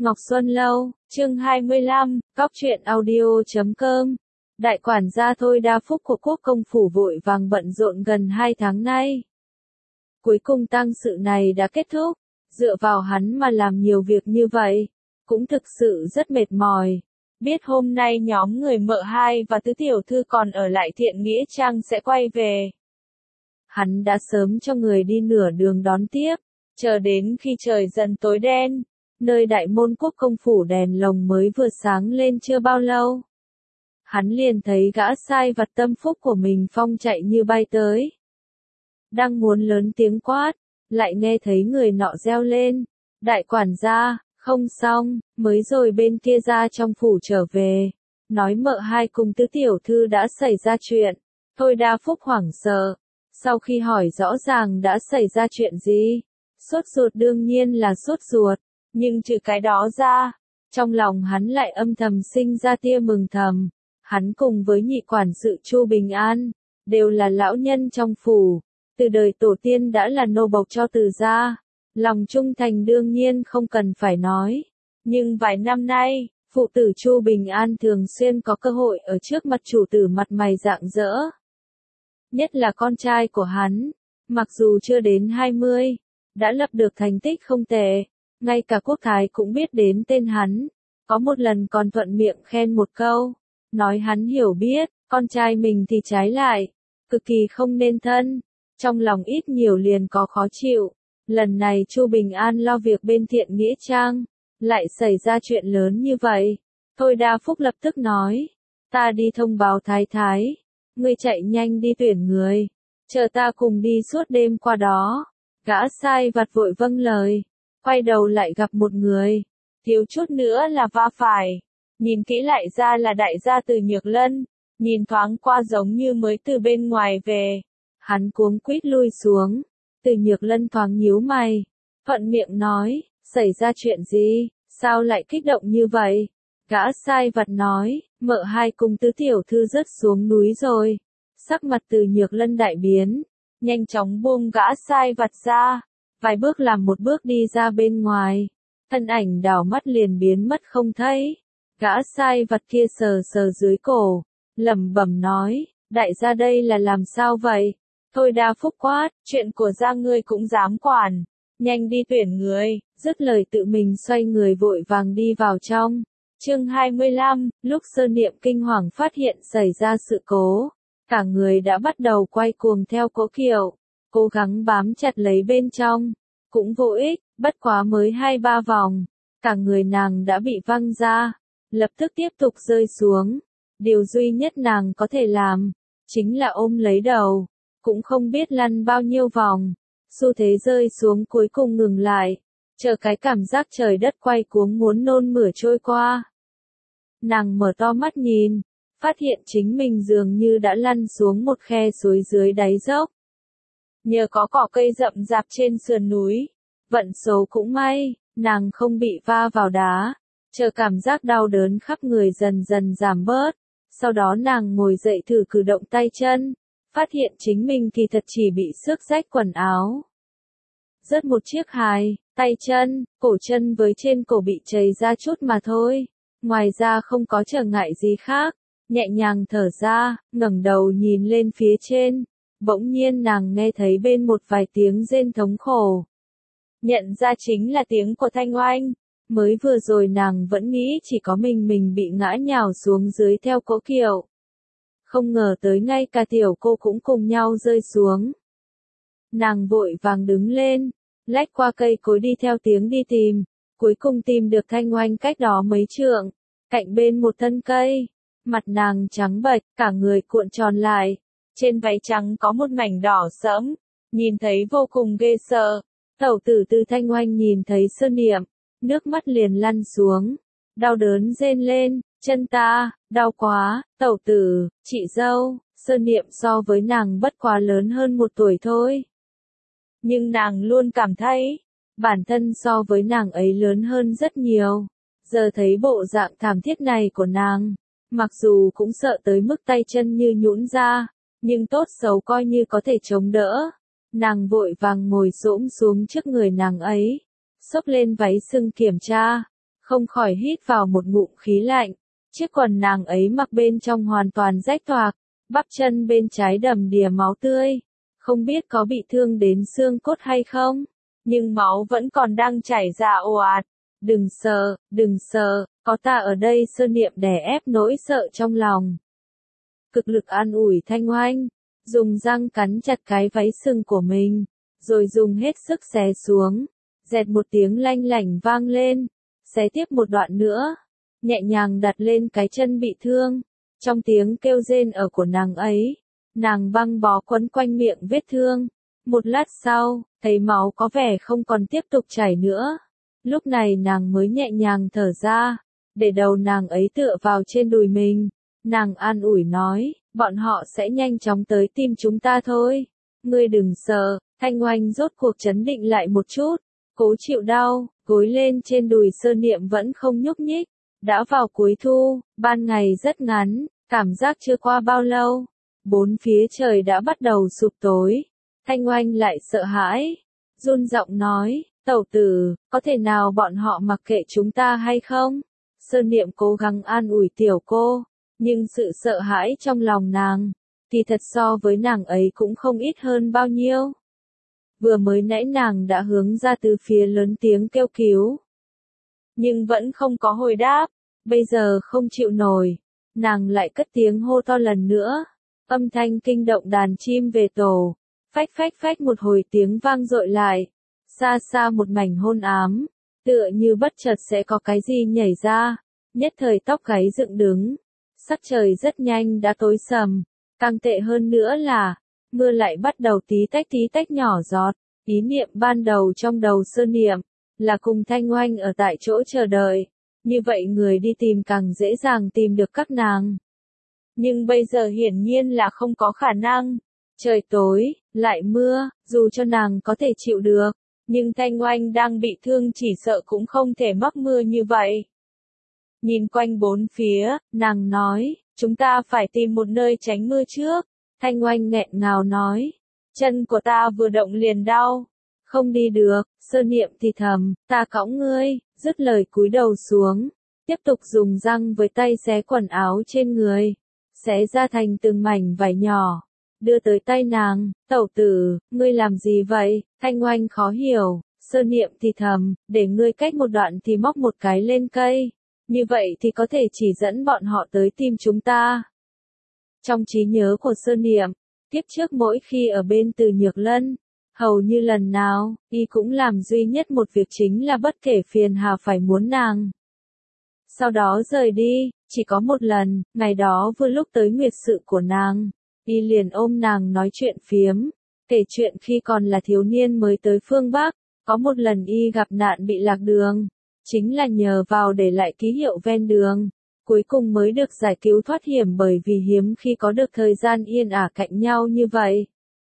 Ngọc Xuân Lâu, chương 25, Cóc truyện audio.com. Đại quản gia Thôi Đa Phúc của Quốc công phủ vội vàng bận rộn gần 2 tháng nay. Cuối cùng tang sự này đã kết thúc, dựa vào hắn mà làm nhiều việc như vậy, cũng thực sự rất mệt mỏi. Biết hôm nay nhóm người Mợ Hai và Tứ Tiểu Thư còn ở lại Thiện Nghĩa Trang sẽ quay về. Hắn đã sớm cho người đi nửa đường đón tiếp, chờ đến khi trời dần tối đen. Nơi đại môn Quốc công phủ đèn lồng mới vừa sáng lên chưa bao lâu. Hắn liền thấy gã sai vặt tâm phúc của mình phong chạy như bay tới. Đang muốn lớn tiếng quát, lại nghe thấy người nọ reo lên. Đại quản gia, không xong, mới rồi bên kia ra trong phủ trở về. Nói Mợ Hai cùng Tứ Tiểu Thư đã xảy ra chuyện. Thôi Đa Phúc hoảng sợ. Sau khi hỏi rõ ràng đã xảy ra chuyện gì, sốt ruột đương nhiên là sốt ruột. Nhưng trừ cái đó ra, trong lòng hắn lại âm thầm sinh ra tia mừng thầm. Hắn cùng với nhị quản sự Chu Bình An, đều là lão nhân trong phủ, từ đời tổ tiên đã là nô bộc cho Từ gia. Lòng trung thành đương nhiên không cần phải nói. Nhưng vài năm nay, phụ tử Chu Bình An thường xuyên có cơ hội ở trước mặt chủ tử mặt mày rạng rỡ. Nhất là con trai của hắn, mặc dù chưa đến 20, đã lập được thành tích không tệ. Ngay cả quốc thái cũng biết đến tên hắn, có một lần còn thuận miệng khen một câu, nói hắn hiểu biết, con trai mình thì trái lại, cực kỳ không nên thân, trong lòng ít nhiều liền có khó chịu. Lần này Chu Bình An lo việc bên Thiện Nghĩa Trang, lại xảy ra chuyện lớn như vậy. Thôi Đa Phúc lập tức nói, ta đi thông báo thái thái, ngươi chạy nhanh đi tuyển người, chờ ta cùng đi suốt đêm qua đó. Gã sai vặt vội vâng lời. Quay đầu lại gặp một người, thiếu chút nữa là va phải, nhìn kỹ lại ra là đại gia Từ Nhược Lân, nhìn thoáng qua giống như mới từ bên ngoài về. Hắn cuống quýt lui xuống, Từ Nhược Lân thoáng nhíu mày, thuận miệng nói, xảy ra chuyện gì, sao lại kích động như vậy? Gã sai vặt nói, Mợ Hai cùng Tứ Tiểu Thư rớt xuống núi rồi. Sắc mặt Từ Nhược Lân đại biến, nhanh chóng buông gã sai vặt ra. Vài bước làm một bước đi ra bên ngoài, thân ảnh đảo mắt liền biến mất không thấy. Gã sai vặt kia sờ sờ dưới cổ, lẩm bẩm nói, đại gia đây là làm sao vậy? Thôi Đa Phúc quát, chuyện của gia ngươi cũng dám quản, nhanh đi tuyển người, dứt lời tự mình xoay người vội vàng đi vào trong. Chương 25, lúc Sơ Niệm kinh hoàng phát hiện xảy ra sự cố, cả người đã bắt đầu quay cuồng theo cỗ kiệu. Cố gắng bám chặt lấy bên trong, cũng vô ích, bất quá mới 2-3 vòng, cả người nàng đã bị văng ra, lập tức tiếp tục rơi xuống. Điều duy nhất nàng có thể làm, chính là ôm lấy đầu, cũng không biết lăn bao nhiêu vòng, xu thế rơi xuống cuối cùng ngừng lại, chờ cái cảm giác trời đất quay cuống muốn nôn mửa trôi qua. Nàng mở to mắt nhìn, phát hiện chính mình dường như đã lăn xuống một khe suối dưới đáy dốc. Nhờ có cỏ cây rậm rạp trên sườn núi, vận số cũng may, nàng không bị va vào đá, chờ cảm giác đau đớn khắp người dần dần giảm bớt, sau đó nàng ngồi dậy thử cử động tay chân, phát hiện chính mình thì thật chỉ bị xước rách quần áo. Rớt một chiếc hài, tay chân, cổ chân với trên cổ bị chảy ra chút mà thôi, ngoài ra không có trở ngại gì khác, nhẹ nhàng thở ra, ngẩng đầu nhìn lên phía trên. Bỗng nhiên nàng nghe thấy bên một vài tiếng rên thống khổ. Nhận ra chính là tiếng của Thanh Oanh. Mới vừa rồi nàng vẫn nghĩ chỉ có mình bị ngã nhào xuống dưới theo cỗ kiệu. Không ngờ tới ngay cả tiểu cô cũng cùng nhau rơi xuống. Nàng vội vàng đứng lên, lách qua cây cối đi theo tiếng đi tìm. Cuối cùng tìm được Thanh Oanh cách đó mấy trượng, cạnh bên một thân cây. Mặt nàng trắng bệch, cả người cuộn tròn lại. Trên váy trắng có một mảnh đỏ sẫm, nhìn thấy vô cùng ghê sợ. Tẩu tử Từ Thanh Oanh nhìn thấy Sơ Niệm, nước mắt liền lăn xuống, đau đớn rên lên, chân ta, đau quá, tẩu tử, chị dâu. Sơ Niệm so với nàng bất quá lớn hơn 1 tuổi thôi. Nhưng nàng luôn cảm thấy, bản thân so với nàng ấy lớn hơn rất nhiều. Giờ thấy bộ dạng thảm thiết này của nàng, mặc dù cũng sợ tới mức tay chân như nhũn ra, nhưng tốt xấu coi như có thể chống đỡ. Nàng vội vàng ngồi xổm xuống trước người nàng ấy, xốc lên váy sưng kiểm tra, không khỏi hít vào một ngụm khí lạnh. Chiếc quần nàng ấy mặc bên trong hoàn toàn rách toạc, bắp chân bên trái đầm đìa máu tươi. Không biết có bị thương đến xương cốt hay không, nhưng máu vẫn còn đang chảy ra ồ ạt. Đừng sợ, có ta ở đây, Sơn Niệm đè ép nỗi sợ trong lòng. Cực lực an ủi Thanh Oanh, dùng răng cắn chặt cái váy sừng của mình, rồi dùng hết sức xé xuống. Dẹt một tiếng lanh lảnh vang lên, xé tiếp một đoạn nữa, nhẹ nhàng đặt lên cái chân bị thương. Trong tiếng kêu rên ở của nàng ấy, nàng băng bó quấn quanh miệng vết thương. Một lát sau, thấy máu có vẻ không còn tiếp tục chảy nữa. Lúc này nàng mới nhẹ nhàng thở ra, để đầu nàng ấy tựa vào trên đùi mình. Nàng an ủi nói, bọn họ sẽ nhanh chóng tới tìm chúng ta thôi. Ngươi đừng sợ. Thanh Oanh rốt cuộc trấn định lại một chút, cố chịu đau, gối lên trên đùi Sơn Niệm vẫn không nhúc nhích. Đã vào cuối thu, ban ngày rất ngắn, cảm giác chưa qua bao lâu, bốn phía trời đã bắt đầu sụp tối. Thanh Oanh lại sợ hãi, run giọng nói, tẩu tử, có thể nào bọn họ mặc kệ chúng ta hay không? Sơn Niệm cố gắng an ủi tiểu cô, nhưng sự sợ hãi trong lòng nàng, thì thật so với nàng ấy cũng không ít hơn bao nhiêu. Vừa mới nãy nàng đã hướng ra từ phía lớn tiếng kêu cứu, nhưng vẫn không có hồi đáp. Bây giờ không chịu nổi, nàng lại cất tiếng hô to lần nữa. Âm thanh kinh động đàn chim về tổ, phách phách phách một hồi tiếng vang dội lại. Xa xa một mảnh hôn ám, tựa như bất chợt sẽ có cái gì nhảy ra, nhất thời tóc gáy dựng đứng. Sắc trời rất nhanh đã tối sầm, càng tệ hơn nữa là, mưa lại bắt đầu tí tách nhỏ giọt. Ý niệm ban đầu trong đầu Sơn Niệm, là cùng Thanh Oanh ở tại chỗ chờ đợi. Như vậy người đi tìm càng dễ dàng tìm được các nàng. Nhưng bây giờ hiển nhiên là không có khả năng. Trời tối, lại mưa, dù cho nàng có thể chịu được, nhưng Thanh Oanh đang bị thương chỉ sợ cũng không thể mắc mưa như vậy. Nhìn quanh bốn phía, nàng nói, chúng ta phải tìm một nơi tránh mưa trước. Thanh Oanh nghẹn ngào nói, chân của ta vừa động liền đau, không đi được. Sơn Niệm thì thầm, ta cõng ngươi. Dứt lời cúi đầu xuống, tiếp tục dùng răng với tay xé quần áo trên người, xé ra thành từng mảnh vải nhỏ, đưa tới tay nàng. Tẩu tử, ngươi làm gì vậy? Thanh Oanh khó hiểu. Sơn Niệm thì thầm, để ngươi cách một đoạn thì móc một cái lên cây, như vậy thì có thể chỉ dẫn bọn họ tới tìm chúng ta. Trong trí nhớ của Sơn Niệm, tiếp trước mỗi khi ở bên Từ Nhược Lân, hầu như lần nào, y cũng làm duy nhất một việc chính là bất kể phiền hà phải muốn nàng. Sau đó rời đi, chỉ có một lần, ngày đó vừa lúc tới nguyệt sự của nàng, y liền ôm nàng nói chuyện phiếm, kể chuyện khi còn là thiếu niên mới tới phương Bắc, có một lần y gặp nạn bị lạc đường, chính là nhờ vào để lại ký hiệu ven đường, cuối cùng mới được giải cứu thoát hiểm bởi vì hiếm khi có được thời gian yên ả cạnh nhau như vậy.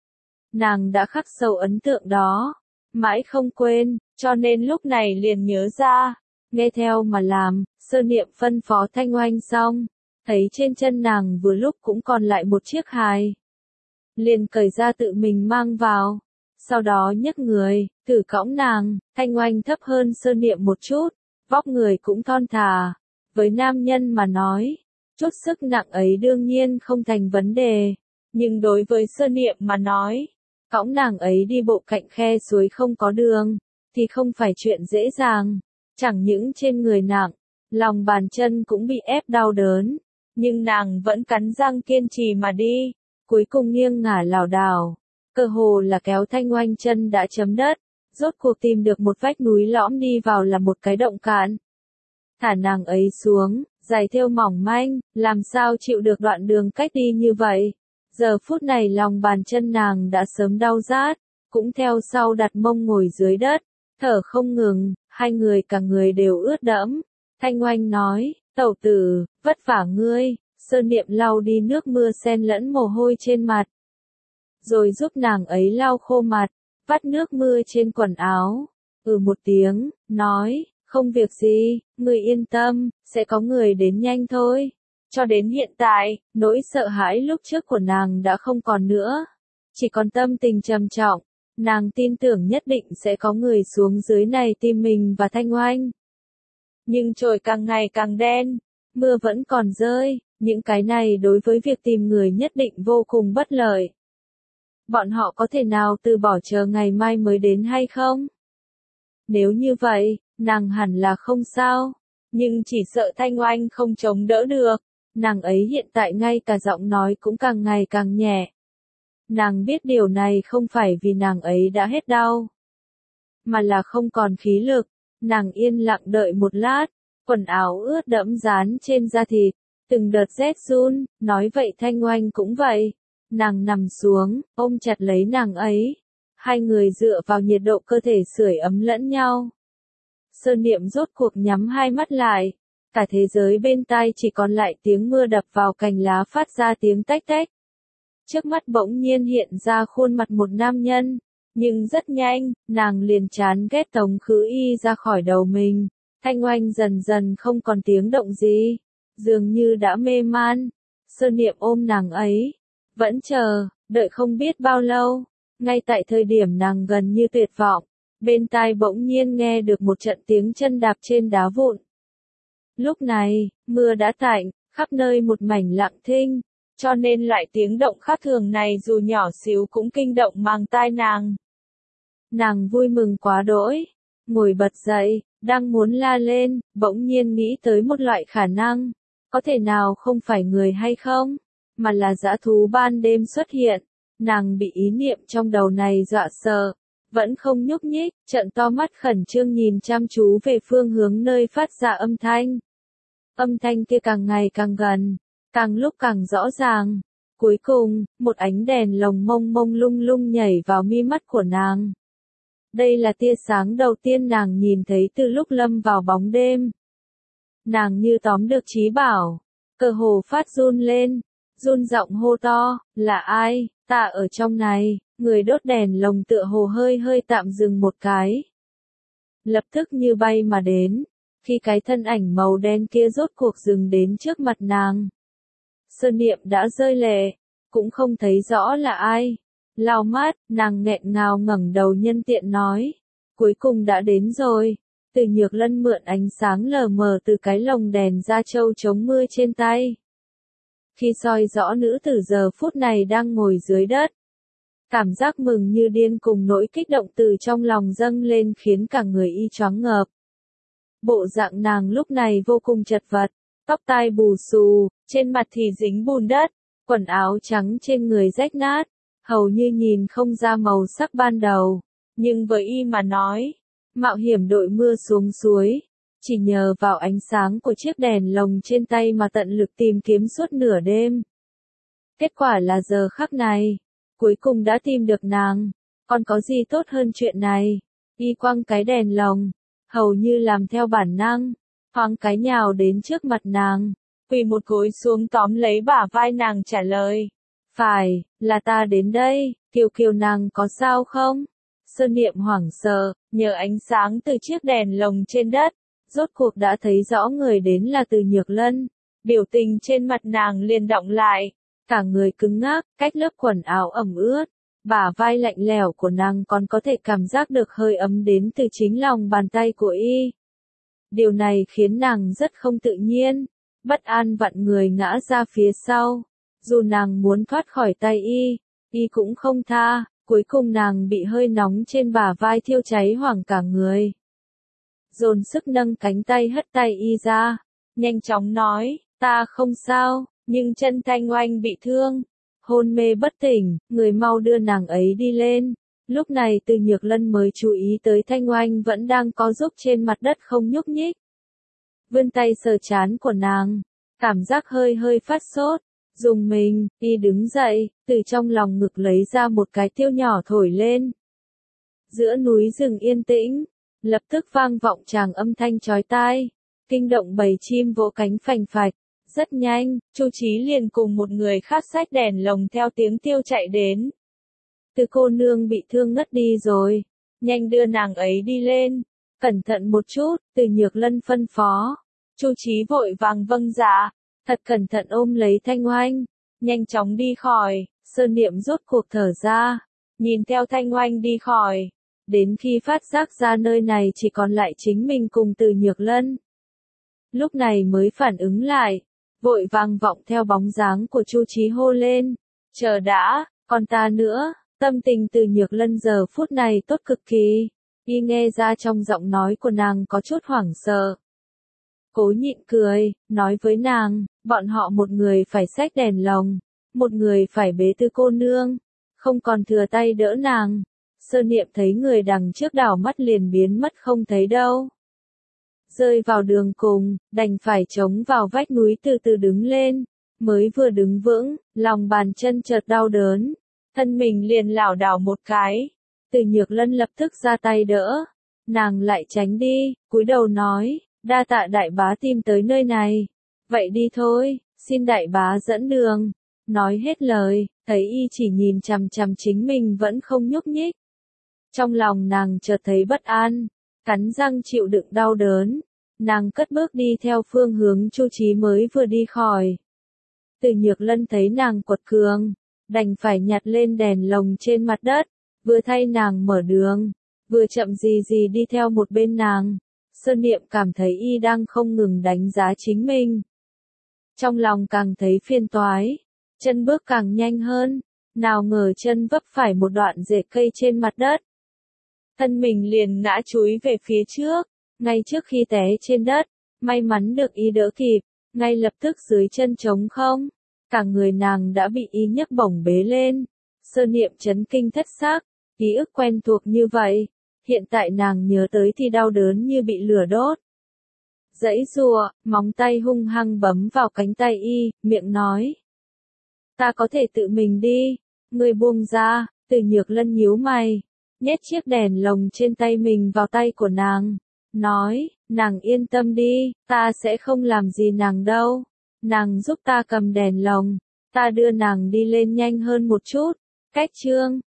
Nàng đã khắc sâu ấn tượng đó, mãi không quên, cho nên lúc này liền nhớ ra, nghe theo mà làm. Sơn Niệm phân phó Thanh Oanh xong, thấy trên chân nàng vừa lúc cũng còn lại một chiếc hài, liền cởi ra tự mình mang vào, sau đó nhấc người, thử cõng nàng. Thanh Oanh thấp hơn Sơn Niệm một chút, vóc người cũng thon thả, với nam nhân mà nói, chút sức nặng ấy đương nhiên không thành vấn đề, nhưng đối với Sơn Niệm mà nói, cõng nàng ấy đi bộ cạnh khe suối không có đường, thì không phải chuyện dễ dàng. Chẳng những trên người nặng, lòng bàn chân cũng bị ép đau đớn, nhưng nàng vẫn cắn răng kiên trì mà đi, cuối cùng nghiêng ngả lảo đảo, cơ hồ là kéo Thanh Oanh chân đã chấm đất, rốt cuộc tìm được một vách núi lõm đi vào là một cái động cạn. Thả nàng ấy xuống, giày thêu mỏng manh, làm sao chịu được đoạn đường cách đi như vậy. Giờ phút này lòng bàn chân nàng đã sớm đau rát, cũng theo sau đặt mông ngồi dưới đất, thở không ngừng, hai người cả người đều ướt đẫm. Thanh Oanh nói, tẩu tử, vất vả ngươi. Sơn Niệm lau đi nước mưa xen lẫn mồ hôi trên mặt, rồi giúp nàng ấy lau khô mặt, vắt nước mưa trên quần áo. Một tiếng, nói, không việc gì, ngươi yên tâm, sẽ có người đến nhanh thôi. Cho đến hiện tại, nỗi sợ hãi lúc trước của nàng đã không còn nữa, chỉ còn tâm tình trầm trọng. Nàng tin tưởng nhất định sẽ có người xuống dưới này tìm mình và Thanh Oanh. nhưng trời càng ngày càng đen, mưa vẫn còn rơi, những cái này đối với việc tìm người nhất định vô cùng bất lợi. Bọn họ có thể nào từ bỏ chờ ngày mai mới đến hay không? Nếu như vậy, nàng hẳn là không sao, nhưng chỉ sợ Thanh Oanh không chống đỡ được, nàng ấy hiện tại ngay cả giọng nói cũng càng ngày càng nhẹ. Nàng biết điều này không phải vì nàng ấy đã hết đau, mà là không còn khí lực. Nàng yên lặng đợi một lát, quần áo ướt đẫm dán trên da thịt, từng đợt rét run, nói vậy Thanh Oanh cũng vậy. Nàng nằm xuống, ôm chặt lấy nàng ấy. Hai người dựa vào nhiệt độ cơ thể sưởi ấm lẫn nhau. Sơn Niệm rốt cuộc nhắm hai mắt lại. Cả thế giới bên tai chỉ còn lại tiếng mưa đập vào cành lá phát ra tiếng tách tách. Trước mắt bỗng nhiên hiện ra khuôn mặt một nam nhân. Nhưng rất nhanh, nàng liền chán ghét Tống Khứ Y ra khỏi đầu mình. Thanh Oanh dần dần không còn tiếng động gì. Dường như đã mê man. Sơn Niệm ôm nàng ấy. Vẫn chờ, đợi không biết bao lâu. Ngay tại thời điểm nàng gần như tuyệt vọng, bên tai bỗng nhiên nghe được một trận tiếng chân đạp trên đá vụn. Lúc này, mưa đã tạnh, khắp nơi một mảnh lặng thinh, cho nên loại tiếng động khác thường này dù nhỏ xíu cũng kinh động mang tai nàng. Nàng vui mừng quá đỗi, ngồi bật dậy, đang muốn la lên, bỗng nhiên nghĩ tới một loại khả năng, có thể nào không phải người hay không, mà là dã thú ban đêm xuất hiện. Nàng bị ý niệm trong đầu này dọa sợ, vẫn không nhúc nhích, trợn to mắt khẩn trương nhìn chăm chú về phương hướng nơi phát ra âm thanh. Âm thanh kia càng ngày càng gần, càng lúc càng rõ ràng. Cuối cùng, một ánh đèn lồng mông mông lung lung nhảy vào mi mắt của nàng. Đây là tia sáng đầu tiên nàng nhìn thấy từ lúc lâm vào bóng đêm. Nàng như tóm được trí bảo, cơ hồ phát run lên, run giọng hô to, là ai? Ta ở trong này. Người đốt đèn lồng tựa hồ hơi hơi tạm dừng một cái. Lập tức như bay mà đến, khi cái thân ảnh màu đen kia rốt cuộc dừng đến trước mặt nàng. Sơn Niệm đã rơi lệ, cũng không thấy rõ là ai. Lau mắt, nàng nghẹn ngào ngẩng đầu nhân tiện nói. Cuối cùng đã đến rồi. Từ Nhược Lân mượn ánh sáng lờ mờ từ cái lồng đèn da trâu chống mưa trên tay. Khi soi rõ nữ tử giờ phút này đang ngồi dưới đất. Cảm giác mừng như điên cùng nỗi kích động từ trong lòng dâng lên khiến cả người y choáng ngợp. Bộ dạng nàng lúc này vô cùng chật vật, tóc tai bù xù, trên mặt thì dính bùn đất, quần áo trắng trên người rách nát, hầu như nhìn không ra màu sắc ban đầu. Nhưng với y mà nói, mạo hiểm đội mưa xuống suối, chỉ nhờ vào ánh sáng của chiếc đèn lồng trên tay mà tận lực tìm kiếm suốt nửa đêm. Kết quả là giờ khắc này, cuối cùng đã tìm được nàng, còn có gì tốt hơn chuyện này. Y quăng cái đèn lồng, hầu như làm theo bản năng, thoáng cái nhào đến trước mặt nàng, quỳ một gối xuống tóm lấy bả vai nàng trả lời. Phải, là ta đến đây, Kiều Kiều nàng có sao không? Sơn Niệm hoảng sợ, nhờ ánh sáng từ chiếc đèn lồng trên đất, rốt cuộc đã thấy rõ người đến là Từ Nhược Lân. Biểu tình trên mặt nàng liền đọng lại, cả người cứng ngắc, cách lớp quần áo ẩm ướt, bả vai lạnh lẽo của nàng còn có thể cảm giác được hơi ấm đến từ chính lòng bàn tay của y. Điều này khiến nàng rất không tự nhiên, bất an vặn người ngã ra phía sau. Dù nàng muốn thoát khỏi tay y cũng không tha, cuối cùng nàng bị hơi nóng trên bả vai thiêu cháy hoảng cả người. Dồn sức nâng cánh tay hất tay y ra, nhanh chóng nói, ta không sao, nhưng chân Thanh Oanh bị thương, hôn mê bất tỉnh, người mau đưa nàng ấy đi lên. Lúc này Từ Nhược Lân mới chú ý tới Thanh Oanh vẫn đang co rúm trên mặt đất không nhúc nhích. Vươn tay sờ trán của nàng, cảm giác hơi hơi phát sốt, dùng mình, y đứng dậy, từ trong lòng ngực lấy ra một cái tiêu nhỏ thổi lên. Giữa núi rừng yên tĩnh, lập tức vang vọng tràng âm thanh chói tai, kinh động bầy chim vỗ cánh phành phạch. Rất nhanh, Chu Chí liền cùng một người khác xách đèn lồng theo tiếng tiêu chạy đến. Từ cô nương bị thương ngất đi rồi, nhanh đưa nàng ấy đi lên, cẩn thận một chút, Từ Nhược Lân phân phó. Chu Chí vội vàng vâng dạ, thật cẩn thận ôm lấy Thanh Oanh, nhanh chóng đi khỏi. Sơn Niệm rốt cuộc thở ra, nhìn theo Thanh Oanh đi khỏi, đến khi phát giác ra nơi này chỉ còn lại chính mình cùng Từ Nhược Lân. lúc này mới phản ứng lại, vội vàng vọng theo bóng dáng của Chu Chí hô lên, chờ đã, còn ta nữa. Tâm tình Từ Nhược Lân giờ phút này tốt cực kỳ, y nghe ra trong giọng nói của nàng có chút hoảng sợ. Cố nhịn cười, nói với nàng, bọn họ một người phải xách đèn lồng, một người phải bế Tư cô nương, không còn thừa tay đỡ nàng. Sơ Niệm thấy người đằng trước đảo mắt liền biến mất không thấy đâu. Rơi vào đường cùng, đành phải chống vào vách núi từ từ đứng lên, mới vừa đứng vững, lòng bàn chân chợt đau đớn, thân mình liền lảo đảo một cái. Từ Nhược Lân lập tức ra tay đỡ, nàng lại tránh đi, cúi đầu nói, đa tạ đại bá tìm tới nơi này, vậy đi thôi, xin đại bá dẫn đường. Nói hết lời, thấy y chỉ nhìn chằm chằm chính mình vẫn không nhúc nhích. Trong lòng nàng chợt thấy bất an, cắn răng chịu đựng đau đớn, nàng cất bước đi theo phương hướng Chu Chí mới vừa đi khỏi. Từ Nhược Lân thấy nàng quật cường, đành phải nhặt lên đèn lồng trên mặt đất, vừa thay nàng mở đường, vừa chậm gì gì đi theo một bên nàng. Sơ Niệm cảm thấy y đang không ngừng đánh giá chính mình. Trong lòng càng thấy phiền toái, chân bước càng nhanh hơn, nào ngờ chân vấp phải một đoạn rễ cây trên mặt đất. Thân mình liền ngã chúi về phía trước, ngay trước khi té trên đất, may mắn được y đỡ kịp, ngay lập tức dưới chân trống không, cả người nàng đã bị y nhấc bổng bế lên. Sơ Niệm chấn kinh thất xác, ký ức quen thuộc như vậy, hiện tại nàng nhớ tới thì đau đớn như bị lửa đốt. Giãy giụa, móng tay hung hăng bấm vào cánh tay y, miệng nói. Ta có thể tự mình đi, ngươi buông ra. Từ Nhược Lân nhíu mày, nhét chiếc đèn lồng trên tay mình vào tay của nàng, nói, nàng yên tâm đi, ta sẽ không làm gì nàng đâu. Nàng giúp ta cầm đèn lồng, ta đưa nàng đi lên nhanh hơn một chút. Cách chương